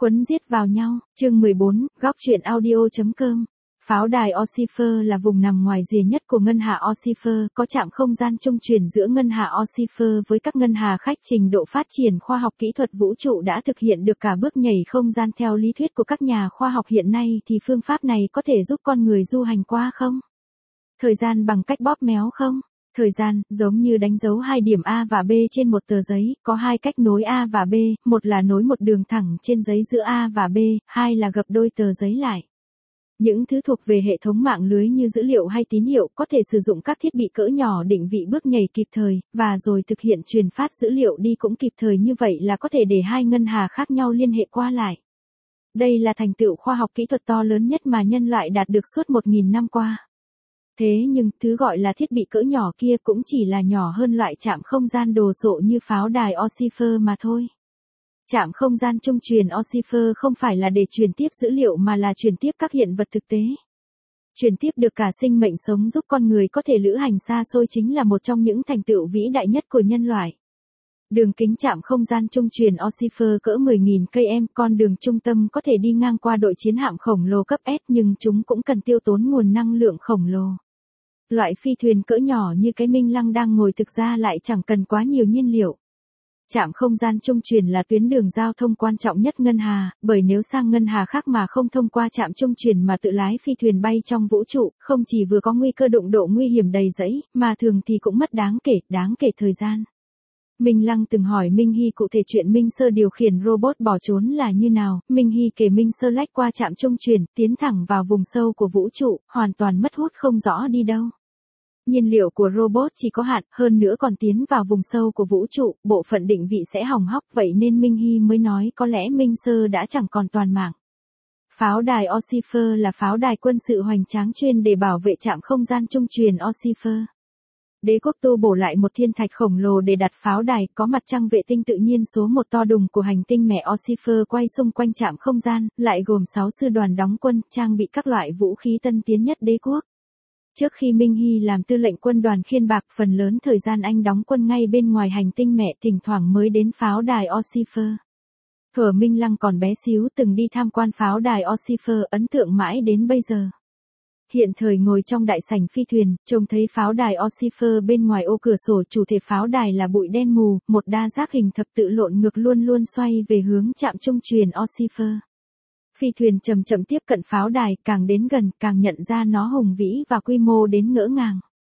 Quấn giết vào nhau, chương 14, góc truyện audio.com. Pháo đài Oxyfer là vùng nằm ngoài rìa nhất của ngân hà Oxyfer, có trạm không gian trung chuyển giữa ngân hà Oxyfer với các ngân hà khách. Trình độ phát triển khoa học kỹ thuật vũ trụ đã thực hiện được cả bước nhảy không gian theo lý thuyết của các nhà khoa học hiện nay, thì phương pháp này có thể giúp con người du hành qua không? Thời gian bằng cách bóp méo không? Thời gian, giống như đánh dấu hai điểm A và B trên một tờ giấy, có hai cách nối A và B, một là nối một đường thẳng trên giấy giữa A và B, hai là gập đôi tờ giấy lại. Những thứ thuộc về hệ thống mạng lưới như dữ liệu hay tín hiệu có thể sử dụng các thiết bị cỡ nhỏ định vị bước nhảy kịp thời, và rồi thực hiện truyền phát dữ liệu đi cũng kịp thời, như vậy là có thể để hai ngân hà khác nhau liên hệ qua lại. Đây là thành tựu khoa học kỹ thuật to lớn nhất mà nhân loại đạt được suốt 1.000 năm qua. Thế nhưng, thứ gọi là thiết bị cỡ nhỏ kia cũng chỉ là nhỏ hơn loại trạm không gian đồ sộ như pháo đài Oxyfer mà thôi. Trạm không gian trung truyền Oxyfer không phải là để truyền tiếp dữ liệu mà là truyền tiếp các hiện vật thực tế. Truyền tiếp được cả sinh mệnh sống giúp con người có thể lữ hành xa xôi chính là một trong những thành tựu vĩ đại nhất của nhân loại. Đường kính trạm không gian trung truyền Oxyfer cỡ 10.000 km, con đường trung tâm có thể đi ngang qua đội chiến hạm khổng lồ cấp S, nhưng chúng cũng cần tiêu tốn nguồn năng lượng khổng lồ. Loại phi thuyền cỡ nhỏ như cái Minh Lăng đang ngồi thực ra lại chẳng cần quá nhiều nhiên liệu. Trạm không gian trung truyền là tuyến đường giao thông quan trọng nhất ngân hà, bởi nếu sang ngân hà khác mà không thông qua trạm trung truyền mà tự lái phi thuyền bay trong vũ trụ, không chỉ vừa có nguy cơ đụng độ nguy hiểm đầy rẫy, mà thường thì cũng mất đáng kể thời gian. Minh Lăng từng hỏi Minh Hy cụ thể chuyện Minh Sơ điều khiển robot bỏ trốn là như nào. Minh Hy kể Minh Sơ lách qua trạm trung truyền, tiến thẳng vào vùng sâu của vũ trụ, hoàn toàn mất hút không rõ đi đâu. Nhiên liệu của robot chỉ có hạn, hơn nữa còn tiến vào vùng sâu của vũ trụ, bộ phận định vị sẽ hỏng hóc, vậy nên Minh Hy mới nói có lẽ Minh Sơ đã chẳng còn toàn mạng. Pháo đài Oxyfer là pháo đài quân sự hoành tráng chuyên để bảo vệ trạm không gian trung truyền Oxyfer. Đế quốc tu bổ lại một thiên thạch khổng lồ để đặt pháo đài, có mặt trăng vệ tinh tự nhiên số 1 to đùng của hành tinh mẹ Oxyfer quay xung quanh trạm không gian, lại gồm 6 sư đoàn đóng quân, trang bị các loại vũ khí tân tiến nhất đế quốc. Trước khi Minh Hy làm tư lệnh quân đoàn khiên bạc, phần lớn thời gian anh đóng quân ngay bên ngoài hành tinh mẹ, thỉnh thoảng mới đến pháo đài Oxyfer. Thuở Minh Lăng còn bé xíu từng đi tham quan pháo đài Oxyfer, ấn tượng mãi đến bây giờ. Hiện thời ngồi trong đại sảnh phi thuyền, trông thấy pháo đài Oxyfer bên ngoài ô cửa sổ, chủ thể pháo đài là bụi đen mù, một đa giác hình thập tự lộn ngược luôn luôn xoay về hướng trạm trung truyền Oxyfer. Phi thuyền chậm chậm tiếp cận pháo đài, càng đến gần, càng nhận ra nó hùng vĩ và quy mô đến ngỡ ngàng.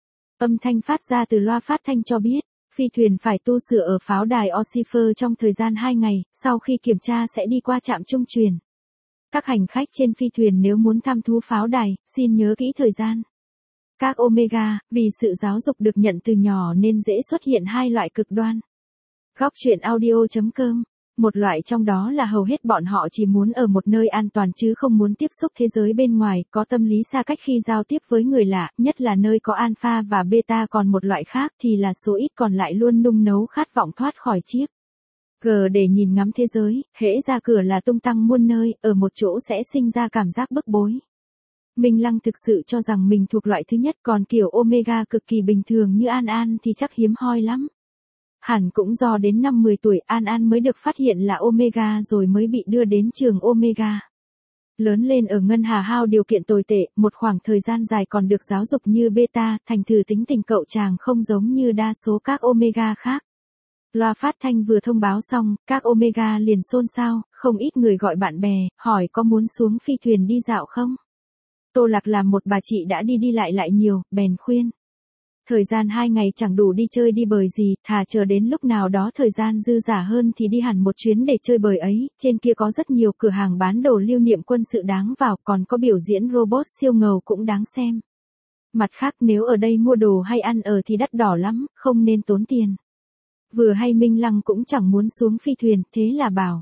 Âm thanh phát ra từ loa phát thanh cho biết, phi thuyền phải tu sửa ở pháo đài Oxyfer trong thời gian 2 ngày, sau khi kiểm tra sẽ đi qua trạm trung truyền. Các hành khách trên phi thuyền nếu muốn thăm thú pháo đài, xin nhớ kỹ thời gian. Các Omega, vì sự giáo dục được nhận từ nhỏ nên dễ xuất hiện hai loại cực đoan. Góc truyện audio.com. Một loại trong đó là hầu hết bọn họ chỉ muốn ở một nơi an toàn chứ không muốn tiếp xúc thế giới bên ngoài, có tâm lý xa cách khi giao tiếp với người lạ, nhất là nơi có alpha và beta. Còn một loại khác thì là số ít còn lại luôn nung nấu khát vọng thoát khỏi chiếc G để nhìn ngắm thế giới, hễ ra cửa là tung tăng muôn nơi, ở một chỗ sẽ sinh ra cảm giác bức bối. Minh Lăng thực sự cho rằng mình thuộc loại thứ nhất, còn kiểu Omega cực kỳ bình thường như An An thì chắc hiếm hoi lắm. Hẳn cũng do đến năm 10 tuổi An An mới được phát hiện là Omega rồi mới bị đưa đến trường Omega. Lớn lên ở ngân hà hao điều kiện tồi tệ, một khoảng thời gian dài còn được giáo dục như beta, thành thử tính tình cậu chàng không giống như đa số các Omega khác. Loa phát thanh vừa thông báo xong, các Omega liền xôn xao, không ít người gọi bạn bè, hỏi có muốn xuống phi thuyền đi dạo không? Tô Lạc làm một bà chị đã đi lại nhiều, bèn khuyên. Thời gian 2 ngày chẳng đủ đi chơi đi bời gì, thà chờ đến lúc nào đó thời gian dư dả hơn thì đi hẳn một chuyến để chơi bời ấy, trên kia có rất nhiều cửa hàng bán đồ lưu niệm quân sự đáng vào, còn có biểu diễn robot siêu ngầu cũng đáng xem. Mặt khác nếu ở đây mua đồ hay ăn ở thì đắt đỏ lắm, không nên tốn tiền. Vừa hay Minh Lăng cũng chẳng muốn xuống phi thuyền, thế là bảo.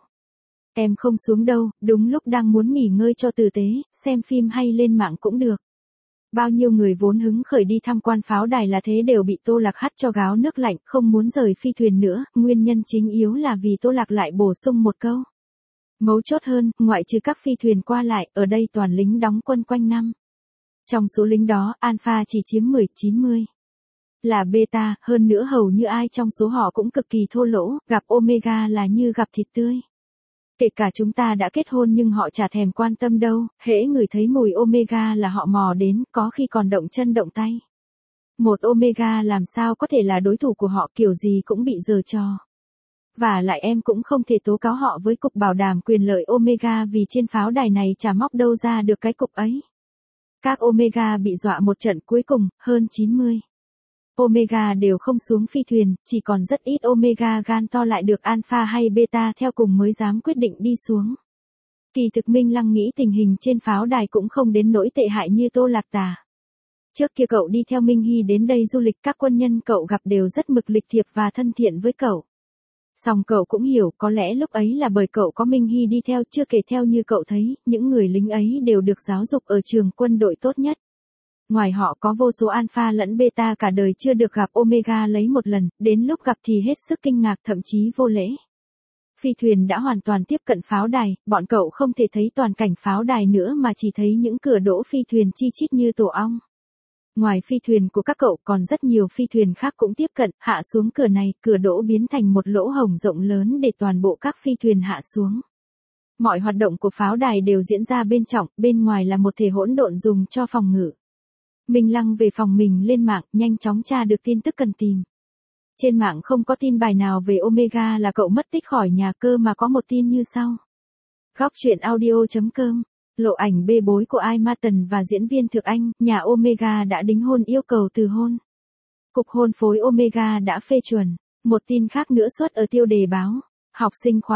Em không xuống đâu, đúng lúc đang muốn nghỉ ngơi cho tử tế, xem phim hay lên mạng cũng được. Bao nhiêu người vốn hứng khởi đi tham quan pháo đài là thế đều bị Tô Lạc hắt cho gáo nước lạnh, không muốn rời phi thuyền nữa, nguyên nhân chính yếu là vì Tô Lạc lại bổ sung một câu. Mấu chốt hơn, ngoại trừ các phi thuyền qua lại, ở đây toàn lính đóng quân quanh năm. Trong số lính đó, Alpha chỉ chiếm 10-90. Là beta, hơn nữa hầu như ai trong số họ cũng cực kỳ thô lỗ, gặp Omega là như gặp thịt tươi. Kể cả chúng ta đã kết hôn nhưng họ chả thèm quan tâm đâu, hễ ngửi thấy mùi Omega là họ mò đến, có khi còn động chân động tay. Một Omega làm sao có thể là đối thủ của họ, kiểu gì cũng bị giở trò. Và lại em cũng không thể tố cáo họ với Cục Bảo đảm Quyền lợi Omega vì trên pháo đài này chả móc đâu ra được cái cục ấy. Các Omega bị dọa một trận cuối cùng, hơn 90. Omega đều không xuống phi thuyền, chỉ còn rất ít Omega gan to lại được Alpha hay Beta theo cùng mới dám quyết định đi xuống. Kỳ thực Minh Lăng nghĩ tình hình trên pháo đài cũng không đến nỗi tệ hại như Tô Lạc Tà. Trước kia cậu đi theo Minh Hy đến đây du lịch, các quân nhân cậu gặp đều rất mực lịch thiệp và thân thiện với cậu. Song cậu cũng hiểu có lẽ lúc ấy là bởi cậu có Minh Hy đi theo, chưa kể theo như cậu thấy, những người lính ấy đều được giáo dục ở trường quân đội tốt nhất. Ngoài họ có vô số Alpha lẫn Beta cả đời chưa được gặp Omega lấy một lần, đến lúc gặp thì hết sức kinh ngạc thậm chí vô lễ. Phi thuyền đã hoàn toàn tiếp cận pháo đài, bọn cậu không thể thấy toàn cảnh pháo đài nữa mà chỉ thấy những cửa đỗ phi thuyền chi chít như tổ ong. Ngoài phi thuyền của các cậu còn rất nhiều phi thuyền khác cũng tiếp cận, hạ xuống cửa này, cửa đỗ biến thành một lỗ hổng rộng lớn để toàn bộ các phi thuyền hạ xuống. Mọi hoạt động của pháo đài đều diễn ra bên trong, bên ngoài là một thể hỗn độn dùng cho phòng ngự. Minh Lăng về phòng mình lên mạng, nhanh chóng tra được tin tức cần tìm. Trên mạng không có tin bài nào về Omega là cậu mất tích khỏi nhà cơ mà có một tin như sau. Góc truyện audio.com. Lộ ảnh bê bối của Ai Martin và diễn viên Thực Anh, nhà Omega đã đính hôn yêu cầu từ hôn. Cục hôn phối Omega đã phê chuẩn. Một tin khác nữa xuất ở tiêu đề báo. Học sinh khóa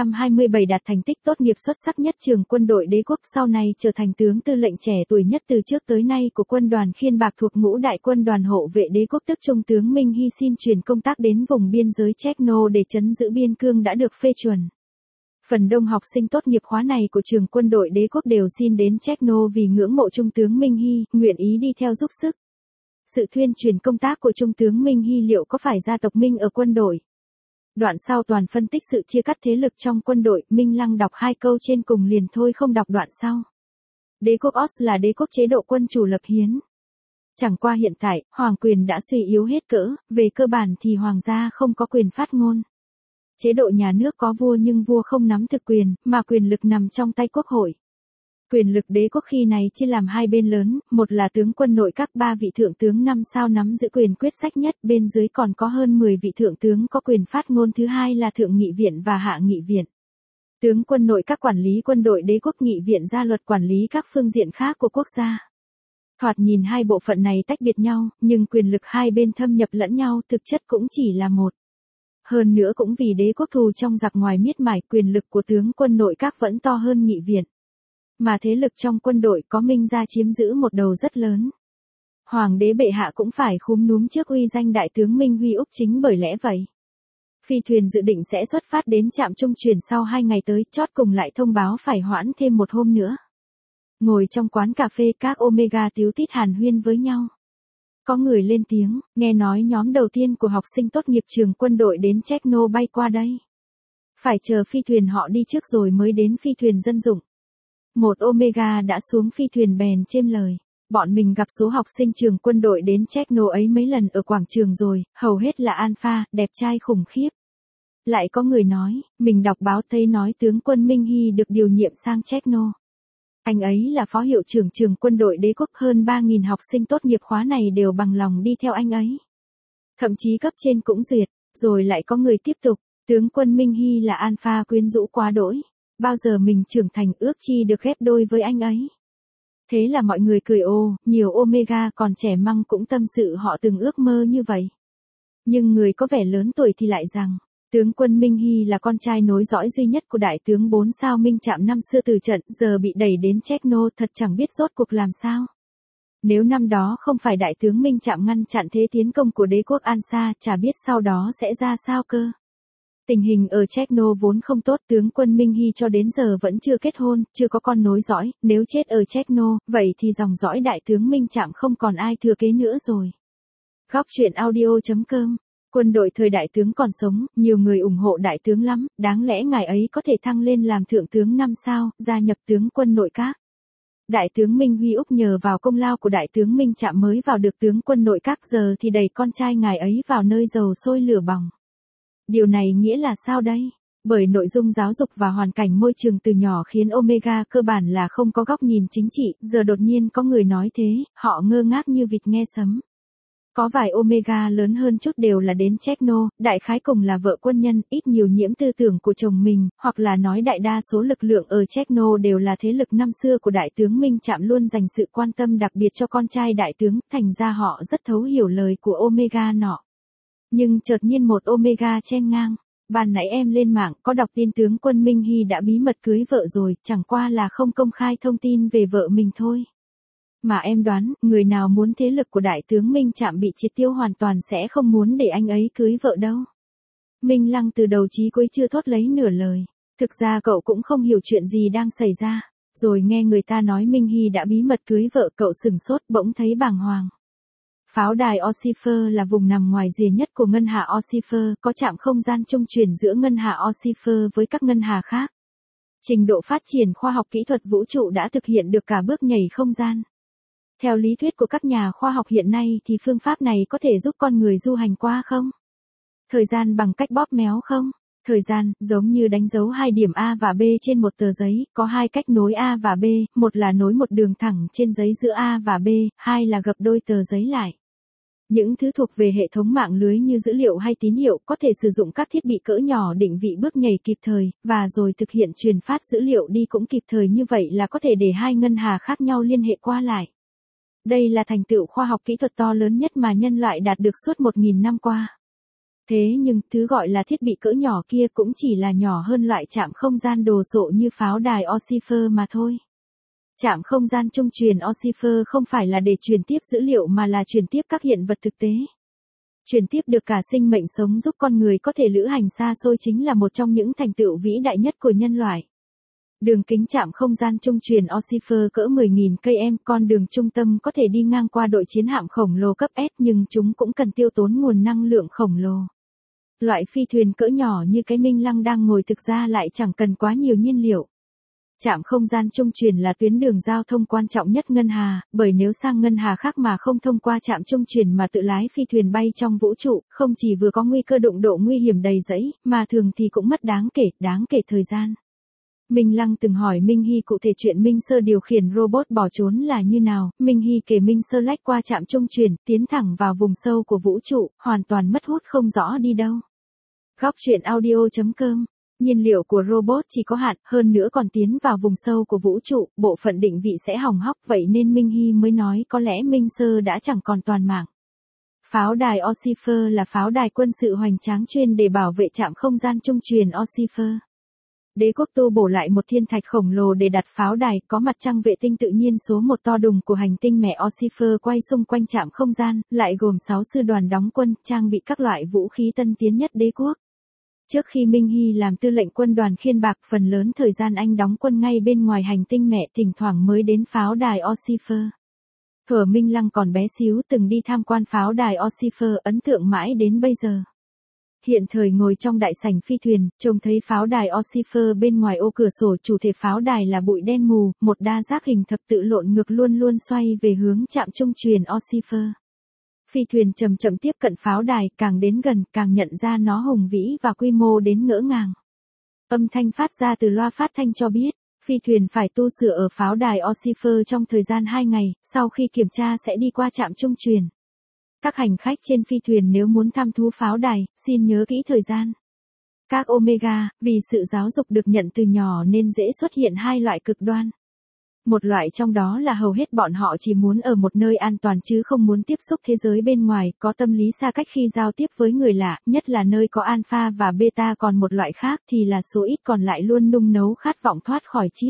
327 đạt thành tích tốt nghiệp xuất sắc nhất trường quân đội đế quốc, sau này trở thành tướng tư lệnh trẻ tuổi nhất từ trước tới nay của quân đoàn Khiên Bạc thuộc ngũ đại quân đoàn hộ vệ đế quốc, tức Trung tướng Minh Hy xin chuyển công tác đến vùng biên giới Chechno để trấn giữ biên cương đã được phê chuẩn. Phần đông học sinh tốt nghiệp khóa này của trường quân đội đế quốc đều xin đến Chechno vì ngưỡng mộ Trung tướng Minh Hy, nguyện ý đi theo giúp sức. Sự thuyên truyền công tác của Trung tướng Minh Hy liệu có phải gia tộc Minh ở quân đội? Đoạn sau toàn phân tích sự chia cắt thế lực trong quân đội, Minh Lăng đọc 2 câu trên cùng liền thôi không đọc đoạn sau. Đế quốc Oz là đế quốc chế độ quân chủ lập hiến. Chẳng qua hiện tại, hoàng quyền đã suy yếu hết cỡ, về cơ bản thì hoàng gia không có quyền phát ngôn. Chế độ nhà nước có vua nhưng vua không nắm thực quyền, mà quyền lực nằm trong tay quốc hội. Quyền lực đế quốc khi này chia làm hai bên lớn, một là tướng quân nội các 3 vị thượng tướng 5 sao nắm giữ quyền quyết sách nhất, bên dưới còn có hơn 10 vị thượng tướng có quyền phát ngôn, thứ hai là thượng nghị viện và hạ nghị viện. Tướng quân nội các quản lý quân đội đế quốc, nghị viện ra luật quản lý các phương diện khác của quốc gia. Thoạt nhìn hai bộ phận này tách biệt nhau, nhưng quyền lực hai bên thâm nhập lẫn nhau, thực chất cũng chỉ là một. Hơn nữa cũng vì đế quốc thù trong giặc ngoài miết mải, quyền lực của tướng quân nội các vẫn to hơn nghị viện. Mà thế lực trong quân đội có Minh gia chiếm giữ một đầu rất lớn. Hoàng đế bệ hạ cũng phải khúm núm trước uy danh đại tướng Minh Huy Úc, chính bởi lẽ vậy. Phi thuyền dự định sẽ xuất phát đến trạm trung chuyển sau 2 ngày tới, chót cùng lại thông báo phải hoãn thêm một hôm nữa. Ngồi trong quán cà phê, các Omega tíu tít hàn huyên với nhau. Có người lên tiếng, nghe nói nhóm đầu tiên của học sinh tốt nghiệp trường quân đội đến Chechno bay qua đây. Phải chờ phi thuyền họ đi trước rồi mới đến phi thuyền dân dụng. Một Omega đã xuống phi thuyền bèn chêm lời. Bọn mình gặp số học sinh trường quân đội đến Chechno ấy mấy lần ở quảng trường rồi, hầu hết là Alpha, đẹp trai khủng khiếp. Lại có người nói, mình đọc báo thấy nói tướng quân Minh Hy được điều nhiệm sang Chechno. Anh ấy là phó hiệu trưởng trường quân đội đế quốc, hơn 3.000 học sinh tốt nghiệp khóa này đều bằng lòng đi theo anh ấy. Thậm chí cấp trên cũng duyệt, rồi lại có người tiếp tục, tướng quân Minh Hy là Alpha quyến rũ quá đỗi. Bao giờ mình trưởng thành ước chi được ghép đôi với anh ấy. Thế là mọi người cười ồ, nhiều Omega còn trẻ măng cũng tâm sự họ từng ước mơ như vậy. Nhưng người có vẻ lớn tuổi thì lại rằng, tướng quân Minh Hy là con trai nối dõi duy nhất của đại tướng 4 sao Minh Trạm năm xưa từ trận, giờ bị đẩy đến Chechno, thật chẳng biết rốt cuộc làm sao. Nếu năm đó không phải đại tướng Minh Trạm ngăn chặn thế tiến công của đế quốc Ansa, chả biết sau đó sẽ ra sao cơ. Tình hình ở Chechno vốn không tốt, tướng quân Minh Hy cho đến giờ vẫn chưa kết hôn, chưa có con nối dõi, nếu chết ở Chechno, vậy thì dòng dõi đại tướng Minh Trạm không còn ai thừa kế nữa rồi. Góc truyện audio.com. Quân đội thời đại tướng còn sống, nhiều người ủng hộ đại tướng lắm, đáng lẽ ngài ấy có thể thăng lên làm thượng tướng 5 sao, gia nhập tướng quân nội các. Đại tướng Minh Huy Úc nhờ vào công lao của đại tướng Minh Trạm mới vào được tướng quân nội các, giờ thì đẩy con trai ngài ấy vào nơi dầu sôi lửa bỏng. Điều này nghĩa là sao đây? Bởi nội dung giáo dục và hoàn cảnh môi trường từ nhỏ khiến Omega cơ bản là không có góc nhìn chính trị, giờ đột nhiên có người nói thế, họ ngơ ngác như vịt nghe sấm. Có vài Omega lớn hơn chút đều là đến Techno, đại khái cùng là vợ quân nhân, ít nhiều nhiễm tư tưởng của chồng mình, hoặc là nói đại đa số lực lượng ở Techno đều là thế lực năm xưa của đại tướng Minh Trạm luôn dành sự quan tâm đặc biệt cho con trai đại tướng, thành ra họ rất thấu hiểu lời của Omega nọ. Nhưng chợt nhiên một Omega chen ngang. Ban nãy em lên mạng có đọc tin tướng quân Minh Hy đã bí mật cưới vợ rồi, chẳng qua là không công khai thông tin về vợ mình thôi. Mà em đoán, người nào muốn thế lực của đại tướng Minh Trạm bị triệt tiêu hoàn toàn sẽ không muốn để anh ấy cưới vợ đâu. Minh Lăng từ đầu chí cuối chưa thốt lấy nửa lời. Thực ra cậu cũng không hiểu chuyện gì đang xảy ra. Rồi nghe người ta nói Minh Hy đã bí mật cưới vợ, cậu sửng sốt bỗng thấy bàng hoàng. Pháo đài Ossifer là vùng nằm ngoài rìa nhất của ngân hà Ossifer, có trạm không gian trung chuyển giữa ngân hà Ossifer với các ngân hà khác. Trình độ phát triển khoa học kỹ thuật vũ trụ đã thực hiện được cả bước nhảy không gian. Theo lý thuyết của các nhà khoa học hiện nay thì phương pháp này có thể giúp con người du hành qua không? Thời gian bằng cách bóp méo không? Thời gian, giống như đánh dấu hai điểm A và B trên một tờ giấy, có hai cách nối A và B, một là nối một đường thẳng trên giấy giữa A và B, hai là gập đôi tờ giấy lại. Những thứ thuộc về hệ thống mạng lưới như dữ liệu hay tín hiệu có thể sử dụng các thiết bị cỡ nhỏ định vị bước nhảy kịp thời, và rồi thực hiện truyền phát dữ liệu đi cũng kịp thời, như vậy là có thể để hai ngân hà khác nhau liên hệ qua lại. Đây là thành tựu khoa học kỹ thuật to lớn nhất mà nhân loại đạt được suốt 1.000 năm qua. Thế nhưng, thứ gọi là thiết bị cỡ nhỏ kia cũng chỉ là nhỏ hơn loại trạm không gian đồ sộ như pháo đài Ossifer mà thôi. Trạm không gian trung truyền Ossifer không phải là để truyền tiếp dữ liệu mà là truyền tiếp các hiện vật thực tế. Truyền tiếp được cả sinh mệnh sống giúp con người có thể lữ hành xa xôi chính là một trong những thành tựu vĩ đại nhất của nhân loại. Đường kính trạm không gian trung truyền Ossifer cỡ 10.000 km, con đường trung tâm có thể đi ngang qua đội chiến hạm khổng lồ cấp S, nhưng chúng cũng cần tiêu tốn nguồn năng lượng khổng lồ. Loại phi thuyền cỡ nhỏ như cái Minh Lăng đang ngồi thực ra lại chẳng cần quá nhiều nhiên liệu. Trạm không gian trung truyền là tuyến đường giao thông quan trọng nhất ngân hà, bởi nếu sang ngân hà khác mà không thông qua trạm trung truyền mà tự lái phi thuyền bay trong vũ trụ, không chỉ vừa có nguy cơ đụng độ nguy hiểm đầy rẫy, mà thường thì cũng mất đáng kể thời gian. Minh Lăng từng hỏi Minh Hy cụ thể chuyện Minh Sơ điều khiển robot bỏ trốn là như nào. Minh Hy kể Minh Sơ lách qua trạm trung truyền, tiến thẳng vào vùng sâu của vũ trụ, hoàn toàn mất hút không rõ đi đâu. Góc truyện audio.com. Nhiên liệu của robot chỉ có hạn, hơn nữa còn tiến vào vùng sâu của vũ trụ, bộ phận định vị sẽ hỏng hóc, vậy nên Minh Hy mới nói có lẽ Minh Sơ đã chẳng còn toàn mạng. Pháo đài Ossifer là pháo đài quân sự hoành tráng chuyên để bảo vệ trạm không gian trung truyền Ossifer. Đế quốc tu bổ lại một thiên thạch khổng lồ để đặt pháo đài, có mặt trăng vệ tinh tự nhiên số 1 to đùng của hành tinh mẹ Ossifer quay xung quanh trạm không gian, lại gồm 6 sư đoàn đóng quân, trang bị các loại vũ khí tân tiến nhất đế quốc. Trước khi Minh Hy làm tư lệnh quân đoàn Khiên Bạc, phần lớn thời gian anh đóng quân ngay bên ngoài hành tinh mẹ, thỉnh thoảng mới đến pháo đài Ossifer. Thuở Minh Lăng còn bé xíu từng đi tham quan pháo đài Ossifer, ấn tượng mãi đến bây giờ. Hiện thời ngồi trong đại sảnh phi thuyền, trông thấy pháo đài Ossifer bên ngoài ô cửa sổ, chủ thể pháo đài là bụi đen mù, một đa giác hình thập tự lộn ngược luôn luôn xoay về hướng trạm trung truyền Ossifer. Phi thuyền chậm chậm tiếp cận pháo đài, càng đến gần càng nhận ra nó hùng vĩ và quy mô đến ngỡ ngàng. Âm thanh phát ra từ loa phát thanh cho biết, phi thuyền phải tu sửa ở pháo đài Ossifer trong thời gian 2 ngày, sau khi kiểm tra sẽ đi qua trạm trung truyền. Các hành khách trên phi thuyền nếu muốn thăm thú pháo đài, xin nhớ kỹ thời gian. Các Omega, vì sự giáo dục được nhận từ nhỏ nên dễ xuất hiện hai loại cực đoan. Một loại trong đó là hầu hết bọn họ chỉ muốn ở một nơi an toàn chứ không muốn tiếp xúc thế giới bên ngoài, có tâm lý xa cách khi giao tiếp với người lạ, nhất là nơi có alpha và beta. Còn một loại khác thì là số ít còn lại luôn nung nấu khát vọng thoát khỏi chiếc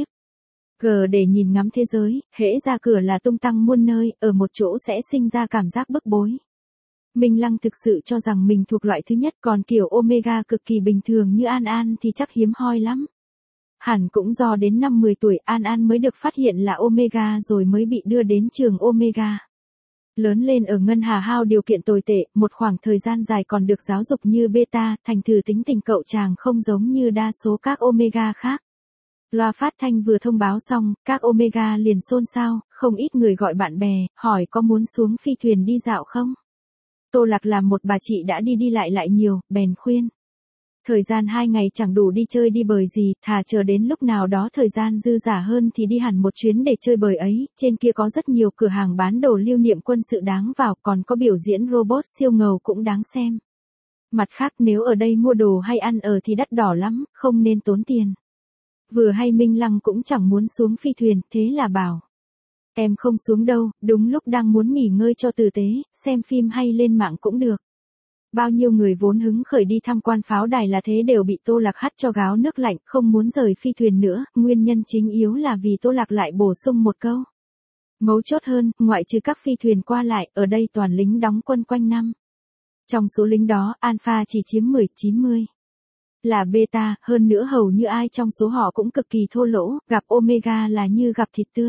G để nhìn ngắm thế giới, hễ ra cửa là tung tăng muôn nơi, ở một chỗ sẽ sinh ra cảm giác bức bối. Minh Lăng thực sự cho rằng mình thuộc loại thứ nhất, còn kiểu Omega cực kỳ bình thường như An An thì chắc hiếm hoi lắm. Hẳn cũng do đến năm 10 tuổi An An mới được phát hiện là Omega rồi mới bị đưa đến trường Omega. Lớn lên ở ngân hà hao điều kiện tồi tệ, một khoảng thời gian dài còn được giáo dục như beta, thành thử tính tình cậu chàng không giống như đa số các Omega khác. Loa phát thanh vừa thông báo xong, các Omega liền xôn xao, không ít người gọi bạn bè, hỏi có muốn xuống phi thuyền đi dạo không? Tô Lạc làm một bà chị đã đi lại nhiều, bèn khuyên. Thời gian 2 ngày chẳng đủ đi chơi đi bời gì, thà chờ đến lúc nào đó thời gian dư dả hơn thì đi hẳn một chuyến để chơi bời ấy, trên kia có rất nhiều cửa hàng bán đồ lưu niệm quân sự đáng vào, còn có biểu diễn robot siêu ngầu cũng đáng xem. Mặt khác nếu ở đây mua đồ hay ăn ở thì đắt đỏ lắm, không nên tốn tiền. Vừa hay Minh Lăng cũng chẳng muốn xuống phi thuyền, thế là bảo. Em không xuống đâu, đúng lúc đang muốn nghỉ ngơi cho tử tế, xem phim hay lên mạng cũng được. Bao nhiêu người vốn hứng khởi đi tham quan pháo đài là thế đều bị Tô Lạc hắt cho gáo nước lạnh, không muốn rời phi thuyền nữa, nguyên nhân chính yếu là vì Tô Lạc lại bổ sung một câu. Mấu chốt hơn, ngoại trừ các phi thuyền qua lại, ở đây toàn lính đóng quân quanh năm. Trong số lính đó, Alpha chỉ chiếm 10-90. Là beta, hơn nữa hầu như ai trong số họ cũng cực kỳ thô lỗ, gặp Omega là như gặp thịt tươi.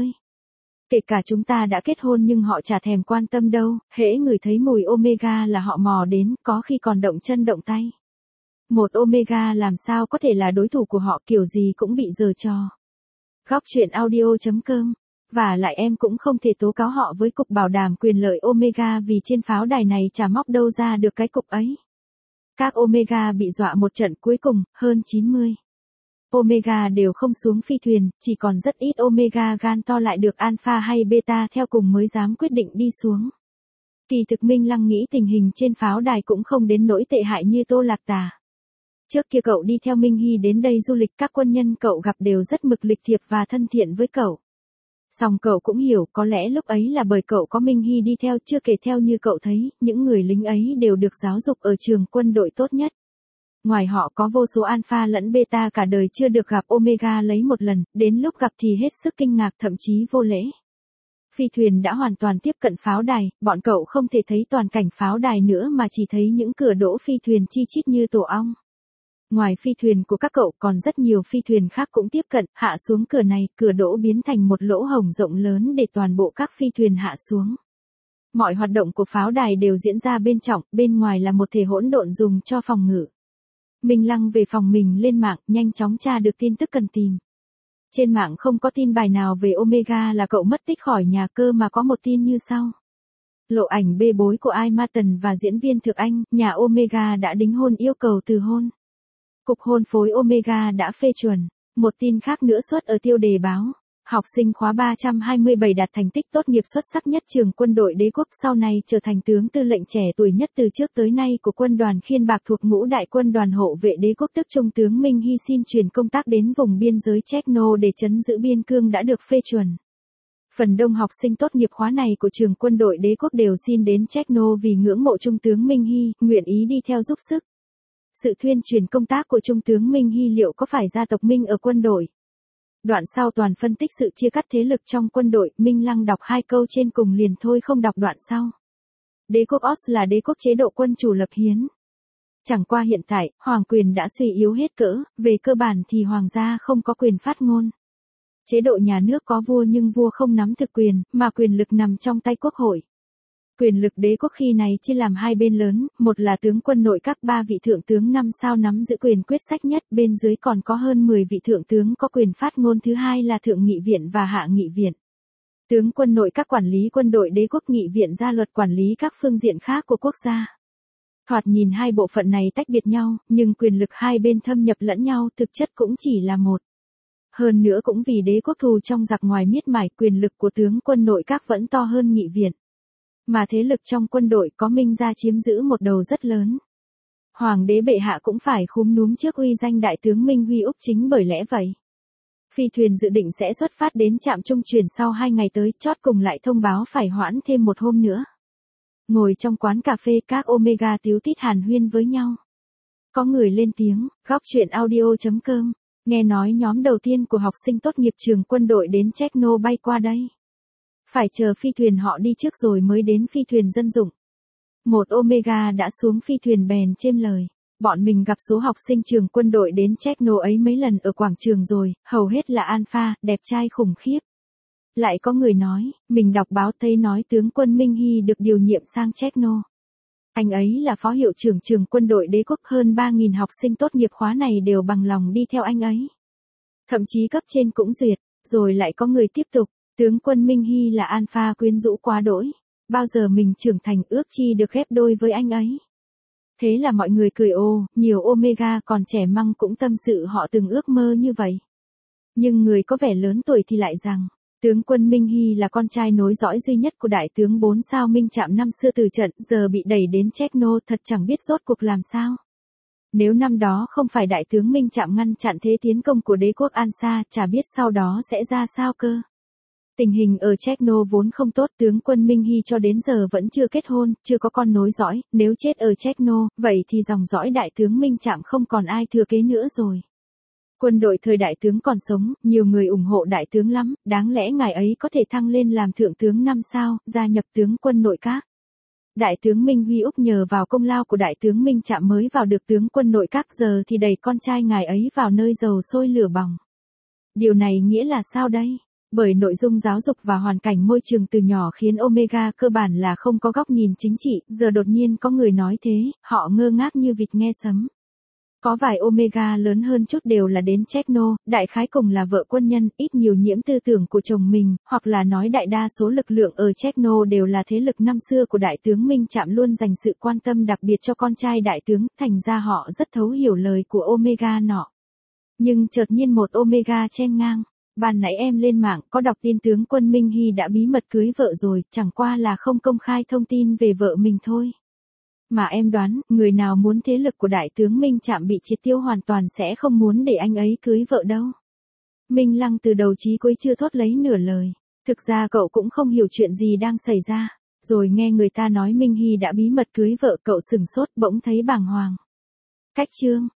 Kể cả chúng ta đã kết hôn nhưng họ chả thèm quan tâm đâu, hễ người thấy mùi Omega là họ mò đến, có khi còn động chân động tay. Một Omega làm sao có thể là đối thủ của họ, kiểu gì cũng bị giở trò. Góc truyện audio.com. Và lại em cũng không thể tố cáo họ với cục bảo đảm quyền lợi Omega vì trên pháo đài này chả móc đâu ra được cái cục ấy. Các Omega bị dọa một trận cuối cùng, hơn 90. Omega đều không xuống phi thuyền, chỉ còn rất ít Omega gan to lại được Alpha hay Beta theo cùng mới dám quyết định đi xuống. Kỳ thực Minh Lăng nghĩ tình hình trên pháo đài cũng không đến nỗi tệ hại như Tô Lạc tả. Trước kia cậu đi theo Minh Hy đến đây du lịch, các quân nhân cậu gặp đều rất mực lịch thiệp và thân thiện với cậu. Song cậu cũng hiểu có lẽ lúc ấy là bởi cậu có Minh Hy đi theo, chưa kể theo như cậu thấy, những người lính ấy đều được giáo dục ở trường quân đội tốt nhất. Ngoài họ có vô số Alpha lẫn Beta cả đời chưa được gặp Omega lấy một lần, đến lúc gặp thì hết sức kinh ngạc thậm chí vô lễ. Phi thuyền đã hoàn toàn tiếp cận pháo đài, bọn cậu không thể thấy toàn cảnh pháo đài nữa mà chỉ thấy những cửa đỗ phi thuyền chi chít như tổ ong. Ngoài phi thuyền của các cậu còn rất nhiều phi thuyền khác cũng tiếp cận, hạ xuống cửa này, cửa đỗ biến thành một lỗ hổng rộng lớn để toàn bộ các phi thuyền hạ xuống. Mọi hoạt động của pháo đài đều diễn ra bên trong, bên ngoài là một thể hỗn độn dùng cho phòng ngự. Minh Lăng về phòng mình lên mạng, nhanh chóng tra được tin tức cần tìm. Trên mạng không có tin bài nào về Omega là cậu mất tích khỏi nhà cơ mà có một tin như sau. Lộ ảnh bê bối của Ai Martin và diễn viên Thực Anh, nhà Omega đã đính hôn yêu cầu từ hôn. Cục hôn phối Omega đã phê chuẩn. Một tin khác nữa xuất ở tiêu đề báo. Học sinh khóa 327 đạt thành tích tốt nghiệp xuất sắc nhất trường quân đội đế quốc, sau này trở thành tướng tư lệnh trẻ tuổi nhất từ trước tới nay của quân đoàn Khiên Bạc thuộc ngũ đại quân đoàn hộ vệ đế quốc, tức Trung tướng Minh Hy xin chuyển công tác đến vùng biên giới Chechno để trấn giữ biên cương đã được phê chuẩn. Phần đông học sinh tốt nghiệp khóa này của trường quân đội đế quốc đều xin đến Chechno vì ngưỡng mộ Trung tướng Minh Hy, nguyện ý đi theo giúp sức. Sự thuyên chuyển công tác của Trung tướng Minh Hy liệu có phải gia tộc Minh ở quân đội? Đoạn sau toàn phân tích sự chia cắt thế lực trong quân đội, Minh Lăng đọc 2 câu trên cùng liền thôi không đọc đoạn sau. Đế quốc Oz là đế quốc chế độ quân chủ lập hiến. Chẳng qua hiện tại, hoàng quyền đã suy yếu hết cỡ, về cơ bản thì hoàng gia không có quyền phát ngôn. Chế độ nhà nước có vua nhưng vua không nắm thực quyền, mà quyền lực nằm trong tay quốc hội. Quyền lực đế quốc khi này chia làm 2 bên lớn, một là tướng quân nội các 3 vị thượng tướng 5 sao nắm giữ quyền quyết sách nhất, bên dưới còn có hơn 10 vị thượng tướng có quyền phát ngôn, thứ hai là thượng nghị viện và hạ nghị viện. Tướng quân nội các quản lý quân đội đế quốc, nghị viện ra luật quản lý các phương diện khác của quốc gia. Thoạt nhìn hai bộ phận này tách biệt nhau, nhưng quyền lực hai bên thâm nhập lẫn nhau, thực chất cũng chỉ là một. Hơn nữa cũng vì đế quốc thù trong giặc ngoài miết mải, quyền lực của tướng quân nội các vẫn to hơn nghị viện. Mà thế lực trong quân đội có Minh gia chiếm giữ một đầu rất lớn. Hoàng đế bệ hạ cũng phải khúm núm trước uy danh đại tướng Minh Huy Úc, chính bởi lẽ vậy. Phi thuyền dự định sẽ xuất phát đến trạm trung chuyển sau 2 ngày tới, chót cùng lại thông báo phải hoãn thêm một hôm nữa. Ngồi trong quán cà phê, các Omega tíu tít hàn huyên với nhau. Có người lên tiếng, góc truyện audio.com, nghe nói nhóm đầu tiên của học sinh tốt nghiệp trường quân đội đến Chechno bay qua đây. Phải chờ phi thuyền họ đi trước rồi mới đến phi thuyền dân dụng. Một Omega đã xuống phi thuyền bèn chêm lời. Bọn mình gặp số học sinh trường quân đội đến Chechno ấy mấy lần ở quảng trường rồi, hầu hết là Alpha, đẹp trai khủng khiếp. Lại có người nói, mình đọc báo thấy nói tướng quân Minh Hy được điều nhiệm sang Chechno. Anh ấy là phó hiệu trưởng trường quân đội đế quốc, hơn 3.000 học sinh tốt nghiệp khóa này đều bằng lòng đi theo anh ấy. Thậm chí cấp trên cũng duyệt, rồi lại có người tiếp tục, tướng quân Minh Hy là Alpha quyến rũ quá đỗi. Bao giờ mình trưởng thành ước chi được ghép đôi với anh ấy. Thế là mọi người cười ồ, nhiều Omega, còn trẻ măng cũng tâm sự họ từng ước mơ như vậy. Nhưng người có vẻ lớn tuổi thì lại rằng, tướng quân Minh Hy là con trai nối dõi duy nhất của đại tướng 4 sao Minh Trạm năm xưa từ trận, giờ bị đẩy đến Chekno, thật chẳng biết rốt cuộc làm sao. Nếu năm đó không phải đại tướng Minh Trạm ngăn chặn thế tiến công của đế quốc Ansa, chả biết sau đó sẽ ra sao cơ. Tình hình ở Chekno vốn không tốt, tướng quân Minh Hy cho đến giờ vẫn chưa kết hôn, chưa có con nối dõi, nếu chết ở Chekno, vậy thì dòng dõi đại tướng Minh Trạm không còn ai thừa kế nữa rồi. Quân đội thời đại tướng còn sống, nhiều người ủng hộ đại tướng lắm, đáng lẽ ngài ấy có thể thăng lên làm thượng tướng 5 sao, gia nhập tướng quân nội các. Đại tướng Minh Huy Úc nhờ vào công lao của đại tướng Minh Trạm mới vào được tướng quân nội các, giờ thì đẩy con trai ngài ấy vào nơi dầu sôi lửa bỏng. Điều này nghĩa là sao đây? Bởi nội dung giáo dục và hoàn cảnh môi trường từ nhỏ khiến Omega cơ bản là không có góc nhìn chính trị, giờ đột nhiên có người nói thế, họ ngơ ngác như vịt nghe sấm. Có vài Omega lớn hơn chút đều là đến Chekno, đại khái cùng là vợ quân nhân, ít nhiều nhiễm tư tưởng của chồng mình, hoặc là nói đại đa số lực lượng ở Chekno đều là thế lực năm xưa của đại tướng Minh Trạm luôn dành sự quan tâm đặc biệt cho con trai đại tướng, thành ra họ rất thấu hiểu lời của Omega nọ. Nhưng chợt nhiên một Omega chen ngang. Ban nãy em lên mạng có đọc tin tướng quân Minh Hy đã bí mật cưới vợ rồi, chẳng qua là không công khai thông tin về vợ mình thôi. Mà em đoán, người nào muốn thế lực của đại tướng Minh Trạm bị triệt tiêu hoàn toàn sẽ không muốn để anh ấy cưới vợ đâu. Minh Lăng từ đầu chí cuối chưa thốt lấy nửa lời. Thực ra cậu cũng không hiểu chuyện gì đang xảy ra. Rồi nghe người ta nói Minh Hy đã bí mật cưới vợ, cậu sửng sốt bỗng thấy bàng hoàng. Cách chương